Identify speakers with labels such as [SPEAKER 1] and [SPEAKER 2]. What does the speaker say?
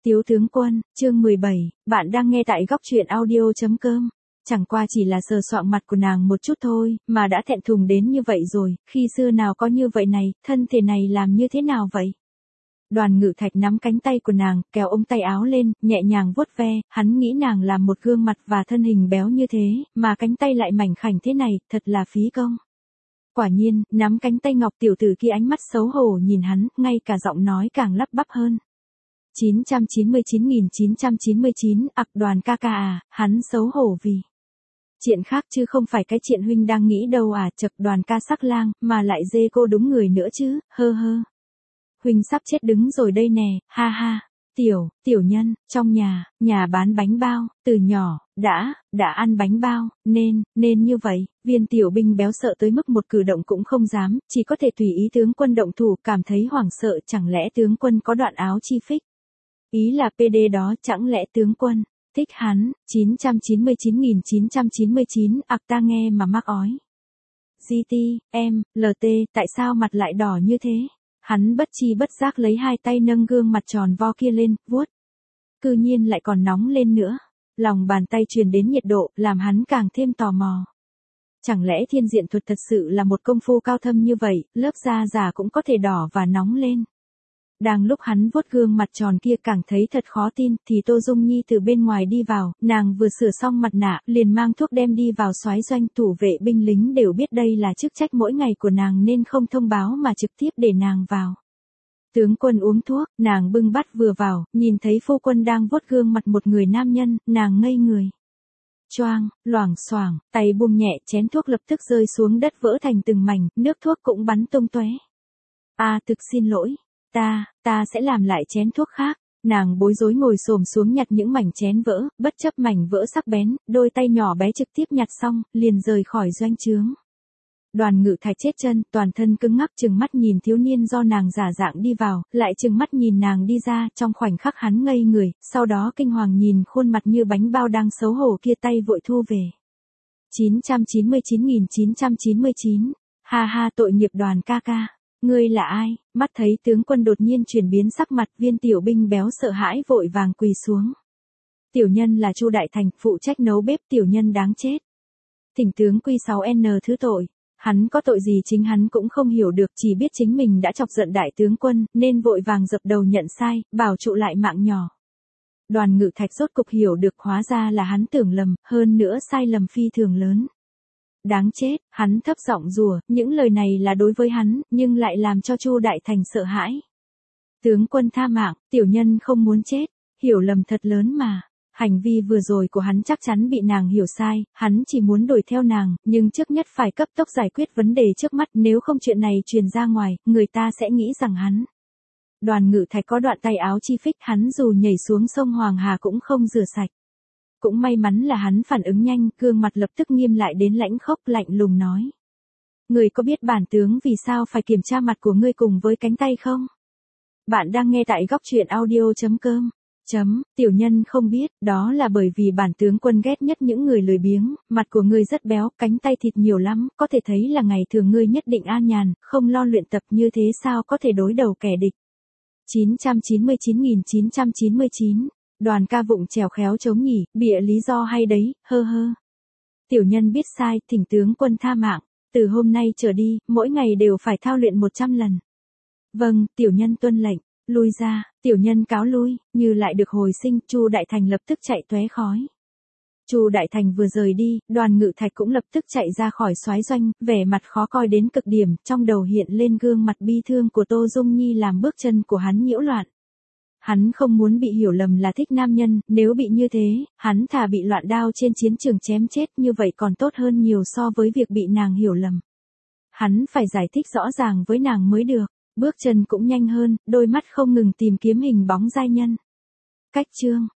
[SPEAKER 1] Tiếu tướng quân, chương 17, bạn đang nghe tại góc truyện audio.com. Chẳng qua chỉ là sờ soạng mặt của nàng một chút thôi, mà đã thẹn thùng đến như vậy rồi, khi xưa nào có như vậy này, thân thể này làm như thế nào vậy? Đoàn Ngự Thạch nắm cánh tay của nàng, kéo ống tay áo lên, nhẹ nhàng vuốt ve, hắn nghĩ nàng là một gương mặt và thân hình béo như thế, mà cánh tay lại mảnh khảnh thế này, thật là phí công. Quả nhiên, nắm cánh tay ngọc tiểu tử kia ánh mắt xấu hổ nhìn hắn, ngay cả giọng nói càng lắp bắp hơn. 999.999, Đoàn ca ca à, hắn xấu hổ vì chuyện khác chứ không phải cái chuyện huynh đang nghĩ đâu à, chậc Đoàn ca sắc lang, mà lại dê cô đúng người nữa chứ, hơ hơ. Huynh sắp chết đứng rồi đây nè, ha ha. Tiểu nhân, trong nhà bán bánh bao, từ nhỏ, đã ăn bánh bao, nên như vậy, viên tiểu binh béo sợ tới mức một cử động cũng không dám, chỉ có thể tùy ý tướng quân động thủ, cảm thấy hoảng sợ, chẳng lẽ tướng quân có đoạn áo chi phích? Ý là PD đó, chẳng lẽ tướng quân thích hắn? 999.999, ta nghe mà mắc ói. GT, LT, tại sao mặt lại đỏ như thế? Hắn bất chi bất giác lấy hai tay nâng gương mặt tròn vo kia lên, vuốt. Cư nhiên lại còn nóng lên nữa. Lòng bàn tay truyền đến nhiệt độ, làm hắn càng thêm tò mò. Chẳng lẽ thiên diện thuật thật sự là một công phu cao thâm như vậy, lớp da giả cũng có thể đỏ và nóng lên. Đang lúc hắn vuốt gương mặt tròn kia càng thấy thật khó tin, thì Tô Dung Nhi từ bên ngoài đi vào, nàng vừa sửa xong mặt nạ, liền mang thuốc đem đi vào soái doanh. Thủ vệ binh lính đều biết đây là chức trách mỗi ngày của nàng nên không thông báo mà trực tiếp để nàng vào. Tướng quân uống thuốc, nàng bưng bát vừa vào, nhìn thấy phu quân đang vuốt gương mặt một người nam nhân, nàng ngây người. Choang, loảng xoảng, tay buông nhẹ, chén thuốc lập tức rơi xuống đất vỡ thành từng mảnh, nước thuốc cũng bắn tung tóe. Thực xin lỗi. Ta sẽ làm lại chén thuốc khác. Nàng bối rối ngồi xổm xuống nhặt những mảnh chén vỡ, bất chấp mảnh vỡ sắc bén, đôi tay nhỏ bé trực tiếp nhặt xong, liền rời khỏi doanh trướng. Đoàn Ngự Thạch chết chân, toàn thân cứng ngắc trừng mắt nhìn thiếu niên do nàng giả dạng đi vào, lại trừng mắt nhìn nàng đi ra, trong khoảnh khắc hắn ngây người, sau đó kinh hoàng nhìn khuôn mặt như bánh bao đang xấu hổ kia, tay vội thu về. 999.999, ha ha, tội nghiệp Đoàn ca ca. Ngươi là ai? Mắt thấy tướng quân đột nhiên chuyển biến sắc mặt, viên tiểu binh béo sợ hãi vội vàng quỳ xuống. Tiểu nhân là Chu Đại Thành, phụ trách nấu bếp, tiểu nhân đáng chết. Thỉnh tướng quy 6N thứ tội. Hắn có tội gì chính hắn cũng không hiểu được, chỉ biết chính mình đã chọc giận đại tướng quân, nên vội vàng dập đầu nhận sai, bảo trụ lại mạng nhỏ. Đoàn Ngự Thạch rốt cục hiểu được, hóa ra là hắn tưởng lầm, hơn nữa sai lầm phi thường lớn. Đáng chết, hắn thấp giọng rủa, những lời này là đối với hắn, nhưng lại làm cho Chu Đại Thành sợ hãi. Tướng quân tha mạng, tiểu nhân không muốn chết, hiểu lầm thật lớn mà. Hành vi vừa rồi của hắn chắc chắn bị nàng hiểu sai, hắn chỉ muốn đuổi theo nàng, nhưng trước nhất phải cấp tốc giải quyết vấn đề trước mắt, nếu không chuyện này truyền ra ngoài, người ta sẽ nghĩ rằng hắn. Đoàn Ngự Thạch có đoạn tay áo chi phích, hắn dù nhảy xuống sông Hoàng Hà cũng không rửa sạch. Cũng may mắn là hắn phản ứng nhanh, gương mặt lập tức nghiêm lại đến lãnh khốc, lạnh lùng nói. Người có biết bản tướng vì sao phải kiểm tra mặt của ngươi cùng với cánh tay không? Bạn đang nghe tại góc truyện audio.com. Tiểu nhân không biết, đó là bởi vì bản tướng quân ghét nhất những người lười biếng, mặt của ngươi rất béo, cánh tay thịt nhiều lắm, có thể thấy là ngày thường ngươi nhất định an nhàn, không lo luyện tập, như thế sao có thể đối đầu kẻ địch. 999.999, Đoàn ca vụng chèo khéo chống nhỉ, bịa lý do hay đấy, hơ hơ. Tiểu nhân biết sai, thỉnh tướng quân tha mạng, từ hôm nay trở đi, mỗi ngày đều phải thao luyện 100 lần. Vâng, tiểu nhân tuân lệnh. Lui ra, tiểu nhân cáo lui, như lại được hồi sinh, Chu Đại Thành lập tức chạy tóe khói. Chu Đại Thành vừa rời đi, Đoàn Ngự Thạch cũng lập tức chạy ra khỏi soái doanh, vẻ mặt khó coi đến cực điểm, trong đầu hiện lên gương mặt bi thương của Tô Dung Nhi làm bước chân của hắn nhiễu loạn. Hắn không muốn bị hiểu lầm là thích nam nhân, nếu bị như thế, hắn thà bị loạn đao trên chiến trường chém chết, như vậy còn tốt hơn nhiều so với việc bị nàng hiểu lầm. Hắn phải giải thích rõ ràng với nàng mới được. Bước chân cũng nhanh hơn, đôi mắt không ngừng tìm kiếm hình bóng giai nhân. Cách chương